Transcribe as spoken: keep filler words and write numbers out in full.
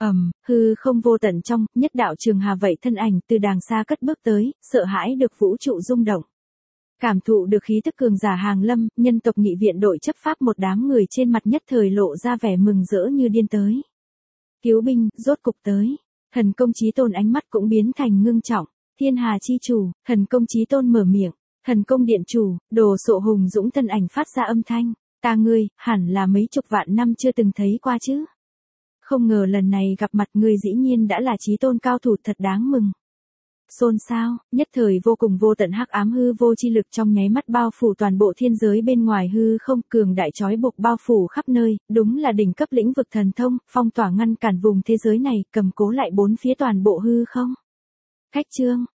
Ầm, hư không vô tận trong, nhất đạo trường hà vậy thân ảnh từ đàng xa cất bước tới, sợ hãi được vũ trụ rung động. Cảm thụ được khí tức cường giả hàng lâm, nhân tộc nghị viện đội chấp pháp một đám người trên mặt nhất thời lộ ra vẻ mừng rỡ như điên tới. Cứu binh, rốt cục tới. Thần công chí tôn ánh mắt cũng biến thành ngưng trọng. Thiên hà chi chủ, thần công chí tôn mở miệng. Thần công điện chủ, đồ sộ hùng dũng thân ảnh phát ra âm thanh. Ta ngươi, hẳn là mấy chục vạn năm chưa từng thấy qua chứ. Không ngờ lần này gặp mặt ngươi dĩ nhiên đã là chí tôn cao thủ, thật đáng mừng. Xôn xao, nhất thời vô cùng vô tận hắc ám hư vô chi lực trong nháy mắt bao phủ toàn bộ thiên giới bên ngoài hư không, cường đại chói buộc bao phủ khắp nơi, đúng là đỉnh cấp lĩnh vực thần thông, phong tỏa ngăn cản vùng thế giới này, cầm cố lại bốn phía toàn bộ hư không. Khách chương